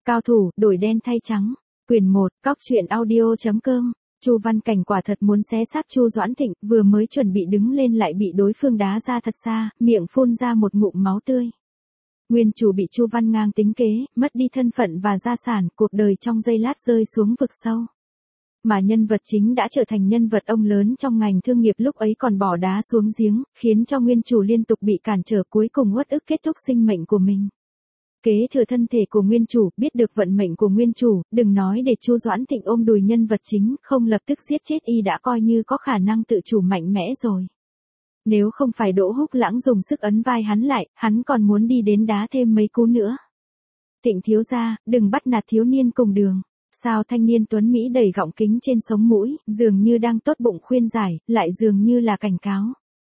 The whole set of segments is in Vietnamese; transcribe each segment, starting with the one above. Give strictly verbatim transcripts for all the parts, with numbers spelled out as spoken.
Cao thủ, đổi đen thay trắng. Quyền một, cóc truyện audio chấm com. Chu Văn Cảnh quả thật muốn xé xác Chu Doãn Thịnh, vừa mới chuẩn bị đứng lên lại bị đối phương đá ra thật xa, miệng phun ra một ngụm máu tươi. Nguyên chủ bị Chu Văn Ngang tính kế, mất đi thân phận và gia sản, cuộc đời trong giây lát rơi xuống vực sâu. Mà nhân vật chính đã trở thành nhân vật ông lớn trong ngành thương nghiệp lúc ấy còn bỏ đá xuống giếng, khiến cho nguyên chủ liên tục bị cản trở, cuối cùng uất ức kết thúc sinh mệnh của mình. Kế thừa thân thể của nguyên chủ, biết được vận mệnh của nguyên chủ, đừng nói để Chu Doãn Thịnh ôm đùi nhân vật chính, không lập tức giết chết y đã coi như có khả năng tự chủ mạnh mẽ rồi. Nếu không phải Đỗ Húc Lãng dùng sức ấn vai hắn lại, hắn còn muốn đi đến đá thêm mấy cú nữa. Thịnh thiếu gia, đừng bắt nạt thiếu niên cùng đường. Sao thanh niên tuấn Mỹ đầy gọng kính trên sống mũi, dường như đang tốt bụng khuyên giải, lại dường như là cảnh cáo.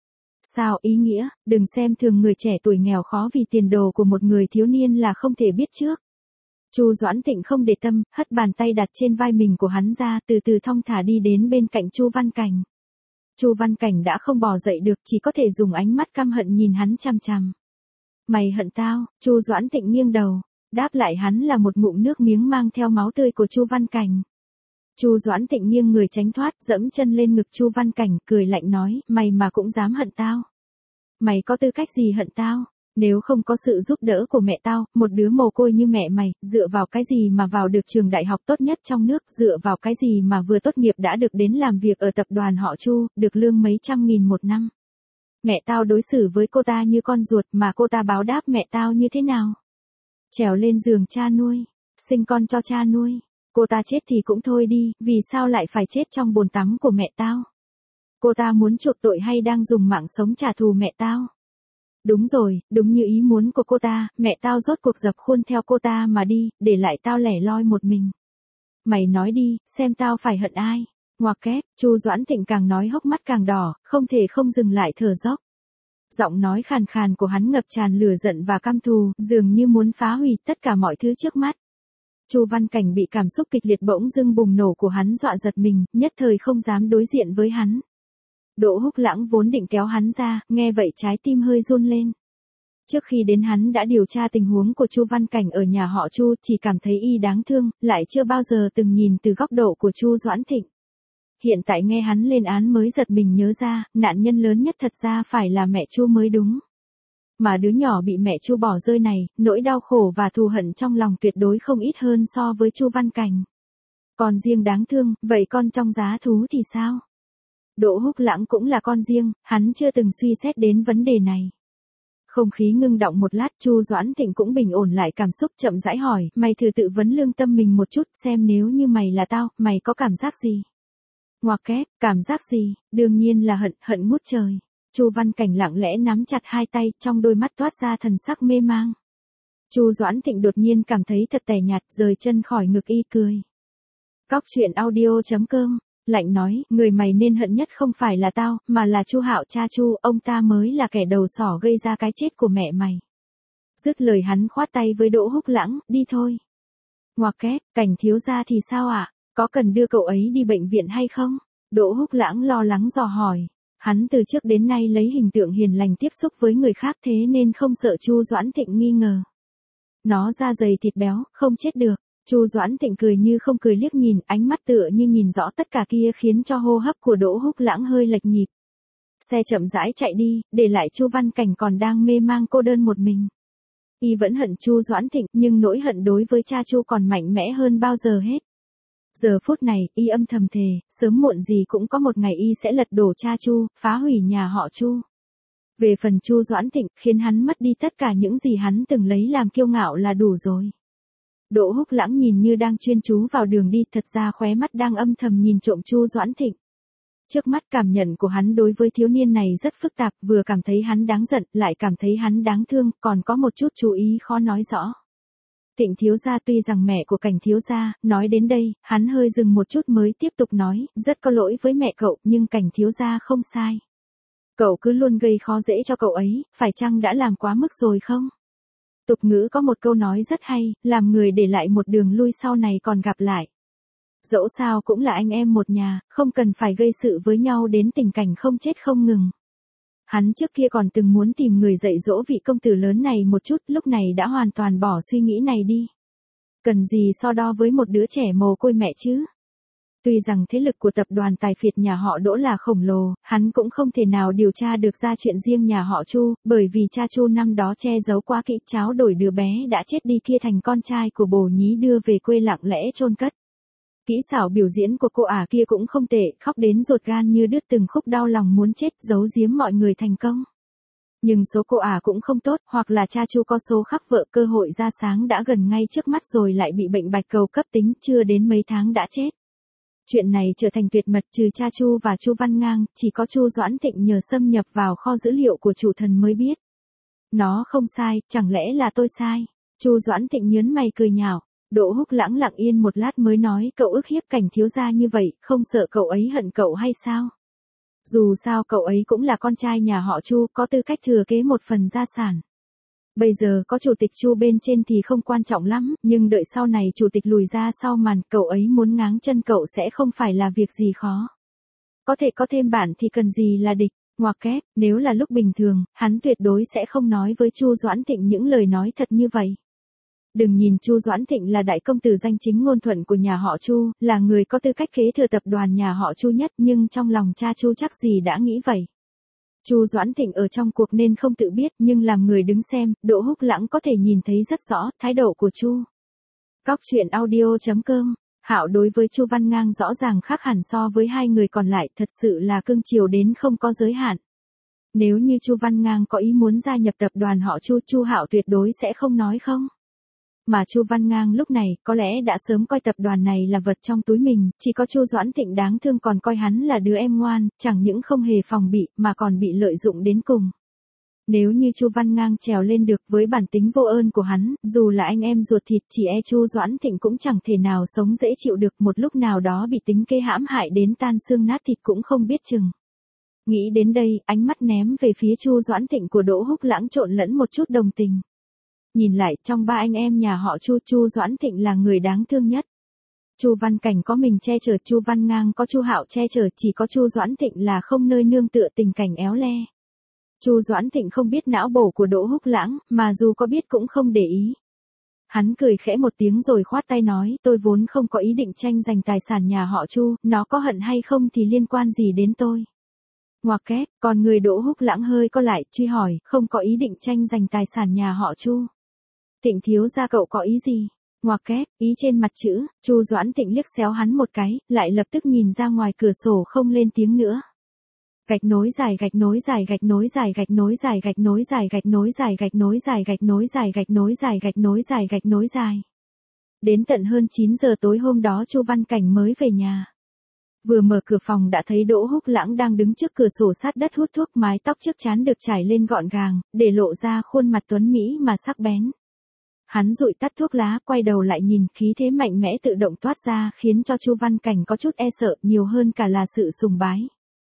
Sao ý nghĩa, đừng xem thường người trẻ tuổi nghèo khó vì tiền đồ của một người thiếu niên là không thể biết trước. Chu Doãn Thịnh không để tâm, hất bàn tay đặt trên vai mình của hắn ra, từ từ thong thả đi đến bên cạnh Chu Văn Cảnh. Chu Văn Cảnh đã không bò dậy được, chỉ có thể dùng ánh mắt căm hận nhìn hắn chằm chằm. Mày hận tao? Chu Doãn Thịnh nghiêng đầu, đáp lại hắn là một ngụm nước miếng mang theo máu tươi của Chu Văn Cảnh. Chu Doãn Thịnh nghiêng người tránh thoát, dẫm chân lên ngực Chu Văn Cảnh, cười lạnh nói, mày mà cũng dám hận tao. Mày có tư cách gì hận tao? Nếu không có sự giúp đỡ của mẹ tao, một đứa mồ côi như mẹ mày, dựa vào cái gì mà vào được trường đại học tốt nhất trong nước, dựa vào cái gì mà vừa tốt nghiệp đã được đến làm việc ở tập đoàn họ Chu, được lương mấy trăm nghìn một năm. Mẹ tao đối xử với cô ta như con ruột, mà cô ta báo đáp mẹ tao như thế nào? Trèo lên giường cha nuôi, sinh con cho cha nuôi. Cô ta chết thì cũng thôi đi, vì sao lại phải chết trong bồn tắm của mẹ tao? Cô ta muốn chuộc tội hay đang dùng mạng sống trả thù mẹ tao? Đúng rồi, đúng như ý muốn của cô ta, mẹ tao rốt cuộc dập khuôn theo cô ta mà đi, để lại tao lẻ loi một mình. Mày nói đi, xem tao phải hận ai? Ngoặc kép, Chu Doãn Thịnh càng nói hốc mắt càng đỏ, không thể không dừng lại thở dốc. Giọng nói khàn khàn của hắn ngập tràn lửa giận và căm thù, dường như muốn phá hủy tất cả mọi thứ trước mắt. Chu Văn Cảnh bị cảm xúc kịch liệt bỗng dưng bùng nổ của hắn dọa giật mình, nhất thời không dám đối diện với hắn. Đỗ Húc Lãng vốn định kéo hắn ra, nghe vậy trái tim hơi run lên. Trước khi đến hắn đã điều tra tình huống của Chu Văn Cảnh ở nhà họ Chu, chỉ cảm thấy y đáng thương, lại chưa bao giờ từng nhìn từ góc độ của Chu Doãn Thịnh. Hiện tại nghe hắn lên án mới giật mình nhớ ra, nạn nhân lớn nhất thật ra phải là mẹ Chu mới đúng. Mà đứa nhỏ bị mẹ Chu bỏ rơi này, nỗi đau khổ và thù hận trong lòng tuyệt đối không ít hơn so với Chu Văn Cảnh. Còn riêng đáng thương, vậy con trong giá thú thì sao? Đỗ Húc Lãng cũng là con riêng, hắn chưa từng suy xét đến vấn đề này. Không khí ngưng động một lát, Chu Doãn Thịnh cũng bình ổn lại cảm xúc, chậm rãi hỏi, mày thử tự vấn lương tâm mình một chút, xem nếu như mày là tao, mày có cảm giác gì? Ngoặc kép, cảm giác gì? Đương nhiên là hận, hận ngút trời. Chu Văn Cảnh lặng lẽ nắm chặt hai tay, trong đôi mắt toát ra thần sắc mê mang. Chu Doãn Thịnh đột nhiên cảm thấy thật tẻ nhạt, rời chân khỏi ngực y cười. Cóc truyện audio chấm com, lạnh nói, người mày nên hận nhất không phải là tao, mà là Chu Hạo cha Chu, ông ta mới là kẻ đầu sỏ gây ra cái chết của mẹ mày. Dứt lời hắn khoát tay với Đỗ Húc Lãng, đi thôi. Ngoặc kép, Cảnh thiếu gia thì sao ạ? À? Có cần đưa cậu ấy đi bệnh viện hay không? Đỗ Húc Lãng lo lắng dò hỏi. Hắn từ trước đến nay lấy hình tượng hiền lành tiếp xúc với người khác, thế nên không sợ Chu Doãn Thịnh nghi ngờ. Nó da dày thịt béo, không chết được. Chu Doãn Thịnh cười như không cười liếc nhìn, ánh mắt tựa như nhìn rõ tất cả kia khiến cho hô hấp của Đỗ Húc Lãng hơi lệch nhịp. Xe chậm rãi chạy đi, để lại Chu Văn Cảnh còn đang mê mang cô đơn một mình. Y vẫn hận Chu Doãn Thịnh, nhưng nỗi hận đối với cha Chu còn mạnh mẽ hơn bao giờ hết. Giờ phút này, y âm thầm thề, sớm muộn gì cũng có một ngày y sẽ lật đổ cha Chu, phá hủy nhà họ Chu. Về phần Chu Doãn Thịnh, khiến hắn mất đi tất cả những gì hắn từng lấy làm kiêu ngạo là đủ rồi. Đỗ Húc Lãng nhìn như đang chuyên chú vào đường đi, thật ra khóe mắt đang âm thầm nhìn trộm Chu Doãn Thịnh. Trước mắt cảm nhận của hắn đối với thiếu niên này rất phức tạp, vừa cảm thấy hắn đáng giận, lại cảm thấy hắn đáng thương, còn có một chút chú ý khó nói rõ. Thịnh thiếu gia, tuy rằng mẹ của Cảnh thiếu gia, nói đến đây, hắn hơi dừng một chút mới tiếp tục nói, rất có lỗi với mẹ cậu, nhưng Cảnh thiếu gia không sai. Cậu cứ luôn gây khó dễ cho cậu ấy, phải chăng đã làm quá mức rồi không? Tục ngữ có một câu nói rất hay, làm người để lại một đường lui sau này còn gặp lại. Dẫu sao cũng là anh em một nhà, không cần phải gây sự với nhau đến tình cảnh không chết không ngừng. Hắn trước kia còn từng muốn tìm người dạy dỗ vị công tử lớn này một chút, lúc này đã hoàn toàn bỏ suy nghĩ này đi. Cần gì so đo với một đứa trẻ mồ côi mẹ chứ? Tuy rằng thế lực của tập đoàn tài phiệt nhà họ Đỗ là khổng lồ, hắn cũng không thể nào điều tra được ra chuyện riêng nhà họ Chu, bởi vì cha Chu năm đó che giấu quá kỹ, tráo đổi đứa bé đã chết đi kia thành con trai của bồ nhí đưa về quê lặng lẽ chôn cất. Kỹ xảo biểu diễn của cô ả kia cũng không tệ, khóc đến ruột gan như đứt từng khúc, đau lòng muốn chết, giấu giếm mọi người thành công. Nhưng số cô ả cũng không tốt, hoặc là cha Chu có số khắc vợ, cơ hội ra sáng đã gần ngay trước mắt rồi lại bị bệnh bạch cầu cấp tính, chưa đến mấy tháng đã chết. Chuyện này trở thành tuyệt mật, trừ cha Chu và Chu Văn Ngang, chỉ có Chu Doãn Thịnh nhờ xâm nhập vào kho dữ liệu của chủ thần mới biết. Nó không sai, chẳng lẽ là tôi sai? Chu Doãn Thịnh nhớn mày cười nhạo. Đỗ Húc Lãng lặng yên một lát mới nói, cậu ức hiếp Cảnh thiếu gia như vậy, không sợ cậu ấy hận cậu hay sao? Dù sao cậu ấy cũng là con trai nhà họ Chu, có tư cách thừa kế một phần gia sản. Bây giờ có chủ tịch Chu bên trên thì không quan trọng lắm, nhưng đợi sau này chủ tịch lùi ra sau màn, cậu ấy muốn ngáng chân cậu sẽ không phải là việc gì khó. Có thể có thêm bạn thì cần gì là địch, ngoặc kép, nếu là lúc bình thường, hắn tuyệt đối sẽ không nói với Chu Doãn Thịnh những lời nói thật như vậy. Đừng nhìn Chu Doãn Thịnh là đại công tử danh chính ngôn thuận của nhà họ Chu, là người có tư cách kế thừa tập đoàn nhà họ Chu nhất, nhưng trong lòng cha Chu chắc gì đã nghĩ vậy. Chu Doãn Thịnh ở trong cuộc nên không tự biết, nhưng làm người đứng xem, Đỗ Húc Lãng có thể nhìn thấy rất rõ thái độ của Chu. Cóc truyện audio chấm com. Hạo đối với Chu Văn Ngang rõ ràng khác hẳn so với hai người còn lại, thật sự là cưng chiều đến không có giới hạn. Nếu như Chu Văn Ngang có ý muốn gia nhập tập đoàn họ Chu, Chu Hạo tuyệt đối sẽ không nói không. Mà Chu Văn Ngang lúc này có lẽ đã sớm coi tập đoàn này là vật trong túi mình, chỉ có Chu Doãn Thịnh đáng thương còn coi hắn là đứa em ngoan, chẳng những không hề phòng bị mà còn bị lợi dụng đến cùng. Nếu như Chu Văn Ngang trèo lên được với bản tính vô ơn của hắn, dù là anh em ruột thịt chỉ e Chu Doãn Thịnh cũng chẳng thể nào sống dễ chịu được, một lúc nào đó bị tính kế hãm hại đến tan xương nát thịt cũng không biết chừng. Nghĩ đến đây, ánh mắt ném về phía Chu Doãn Thịnh của Đỗ Húc Lãng trộn lẫn một chút đồng tình. Nhìn lại, trong ba anh em nhà họ Chu, Chu Doãn Thịnh là người đáng thương nhất. Chu Văn Cảnh có mình che chở, Chu Văn Ngang có Chu Hạo che chở, chỉ có Chu Doãn Thịnh là không nơi nương tựa, tình cảnh éo le. Chu Doãn Thịnh không biết não bổ của Đỗ Húc Lãng, mà dù có biết cũng không để ý. Hắn cười khẽ một tiếng rồi khoát tay nói, tôi vốn không có ý định tranh giành tài sản nhà họ Chu, nó có hận hay không thì liên quan gì đến tôi. Ngoặc kép, còn người Đỗ Húc Lãng hơi co lại, truy hỏi, không có ý định tranh giành tài sản nhà họ Chu. Thịnh thiếu gia cậu có ý gì? Ngoặc kép, ý trên mặt chữ. Chu Doãn Thịnh liếc xéo hắn một cái, lại lập tức nhìn ra ngoài cửa sổ không lên tiếng nữa. Gạch nối dài gạch nối dài gạch nối dài gạch nối dài gạch nối dài gạch nối dài gạch nối dài gạch nối dài gạch nối dài gạch nối dài gạch nối dài. Đến tận hơn chín giờ tối hôm đó Chu Văn Cảnh mới về nhà. Vừa mở cửa phòng đã thấy Đỗ Húc Lãng đang đứng trước cửa sổ sát đất hút thuốc, mái tóc trước trán được trải lên gọn gàng, để lộ ra khuôn mặt tuấn mỹ mà sắc bén. Hắn dụi tắt thuốc lá, quay đầu lại nhìn, khí thế mạnh mẽ tự động toát ra khiến cho Chu Văn Cảnh có chút e sợ, nhiều hơn cả là sự sùng bái.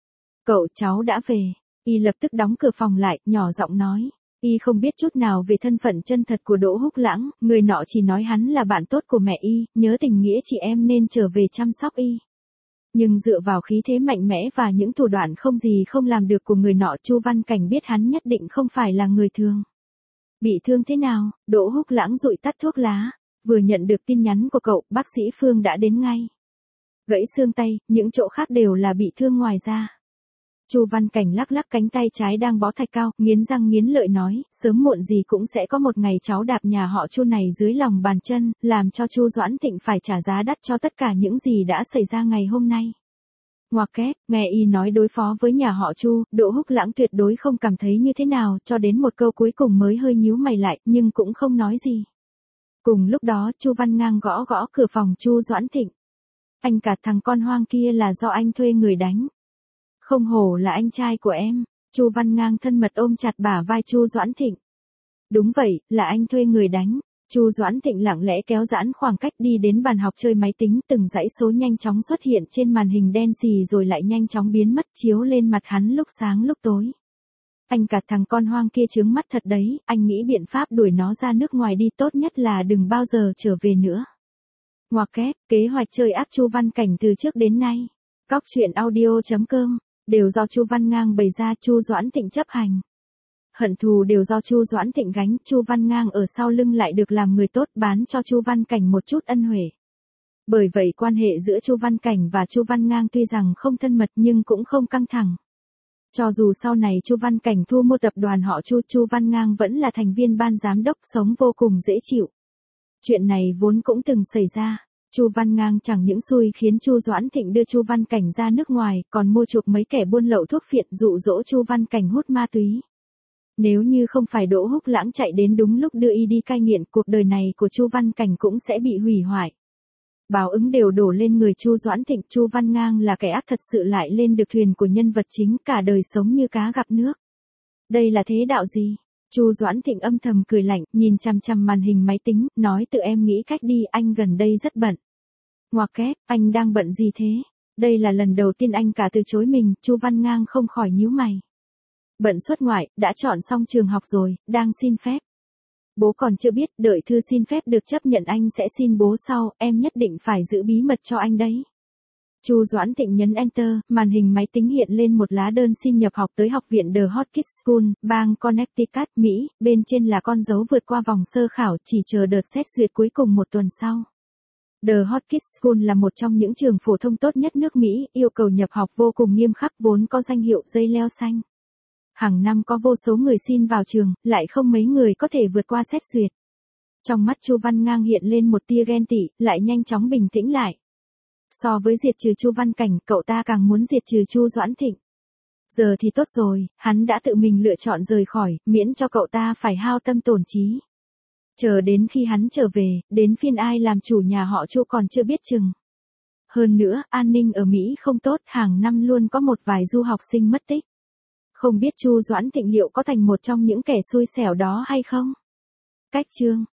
Cậu cháu đã về. Y lập tức đóng cửa phòng lại, nhỏ giọng nói. Y không biết chút nào về thân phận chân thật của Đỗ Húc Lãng, người nọ chỉ nói hắn là bạn tốt của mẹ Y, nhớ tình nghĩa chị em nên trở về chăm sóc Y. Nhưng dựa vào khí thế mạnh mẽ và những thủ đoạn không gì không làm được của người nọ, Chu Văn Cảnh biết hắn nhất định không phải là người thường. Bị thương thế nào? Đỗ Húc Lãng dụi tắt thuốc lá. Vừa nhận được tin nhắn của cậu, bác sĩ Phương đã đến ngay. Gãy xương tay, những chỗ khác đều là bị thương ngoài da. Chu Văn Cảnh lắc lắc cánh tay trái đang bó thạch cao, nghiến răng nghiến lợi nói, sớm muộn gì cũng sẽ có một ngày cháu đạp nhà họ Chu này dưới lòng bàn chân, làm cho Chu Doãn Thịnh phải trả giá đắt cho tất cả những gì đã xảy ra ngày hôm nay. Ngoặc kép, nghe Y nói đối phó với nhà họ Chu, Đỗ Húc Lãng tuyệt đối không cảm thấy như thế nào, cho đến một câu cuối cùng mới hơi nhíu mày lại, nhưng cũng không nói gì. Cùng lúc đó, Chu Văn Ngang gõ gõ cửa phòng Chu Doãn Thịnh. Anh cả thằng con hoang kia là do anh thuê người đánh. Không hổ là anh trai của em. Chu Văn Ngang thân mật ôm chặt bả vai Chu Doãn Thịnh. Đúng vậy, là anh thuê người đánh. Chu Doãn Thịnh lặng lẽ kéo giãn khoảng cách đi đến bàn học chơi máy tính, từng dãy số nhanh chóng xuất hiện trên màn hình đen xì rồi lại nhanh chóng biến mất, chiếu lên mặt hắn lúc sáng lúc tối. Anh cả thằng con hoang kia chướng mắt thật đấy, anh nghĩ biện pháp đuổi nó ra nước ngoài đi, tốt nhất là đừng bao giờ trở về nữa. Ngoặc kép, kế hoạch chơi ác Chu Văn Cảnh từ trước đến nay. Cóc truyện audio chấm com đều do Chu Văn Ngang bày ra, Chu Doãn Thịnh chấp hành. Hận thù đều do Chu Doãn Thịnh gánh, Chu Văn Ngang ở sau lưng lại được làm người tốt bán cho Chu Văn Cảnh một chút ân huệ. Bởi vậy quan hệ giữa Chu Văn Cảnh và Chu Văn Ngang tuy rằng không thân mật nhưng cũng không căng thẳng. Cho dù sau này Chu Văn Cảnh thu mua tập đoàn họ Chu, Chu Văn Ngang vẫn là thành viên ban giám đốc sống vô cùng dễ chịu. Chuyện này vốn cũng từng xảy ra. Chu Văn Ngang chẳng những xui khiến Chu Doãn Thịnh đưa Chu Văn Cảnh ra nước ngoài, còn mua chuộc mấy kẻ buôn lậu thuốc phiện dụ dỗ Chu Văn Cảnh hút ma túy. Nếu như không phải Đỗ Húc Lãng chạy đến đúng lúc đưa y đi cai nghiện, cuộc đời này của Chu Văn Cảnh cũng sẽ bị hủy hoại. Báo ứng đều đổ lên người Chu Doãn Thịnh, Chu Văn Ngang là kẻ ác thật sự lại lên được thuyền của nhân vật chính, cả đời sống như cá gặp nước. Đây là thế đạo gì? Chu Doãn Thịnh âm thầm cười lạnh, nhìn chằm chằm màn hình máy tính, nói tự em nghĩ cách đi, anh gần đây rất bận. Ngoặc kép, anh đang bận gì thế? Đây là lần đầu tiên anh cả từ chối mình, Chu Văn Ngang không khỏi nhíu mày. Bận xuất ngoại, đã chọn xong trường học rồi, đang xin phép. Bố còn chưa biết, đợi thư xin phép được chấp nhận anh sẽ xin bố sau, em nhất định phải giữ bí mật cho anh đấy. Chu Doãn Thịnh nhấn Enter, màn hình máy tính hiện lên một lá đơn xin nhập học tới học viện The Hopkins School, bang Connecticut, Mỹ, bên trên là con dấu vượt qua vòng sơ khảo, chỉ chờ đợt xét duyệt cuối cùng một tuần sau. The Hopkins School là một trong những trường phổ thông tốt nhất nước Mỹ, yêu cầu nhập học vô cùng nghiêm khắc, vốn có danh hiệu dây leo xanh. Hàng năm có vô số người xin vào trường, lại không mấy người có thể vượt qua xét duyệt. Trong mắt Chu Văn Ngang hiện lên một tia ghen tị, lại nhanh chóng bình tĩnh lại. So với diệt trừ Chu Văn Cảnh, cậu ta càng muốn diệt trừ Chu Doãn Thịnh. Giờ thì tốt rồi, hắn đã tự mình lựa chọn rời khỏi, miễn cho cậu ta phải hao tâm tổn trí. Chờ đến khi hắn trở về, đến phiên ai làm chủ nhà họ Chu còn chưa biết chừng. Hơn nữa, an ninh ở Mỹ không tốt, hàng năm luôn có một vài du học sinh mất tích. Không biết Chu Doãn Thịnh liệu có thành một trong những kẻ xui xẻo đó hay không? Cách chương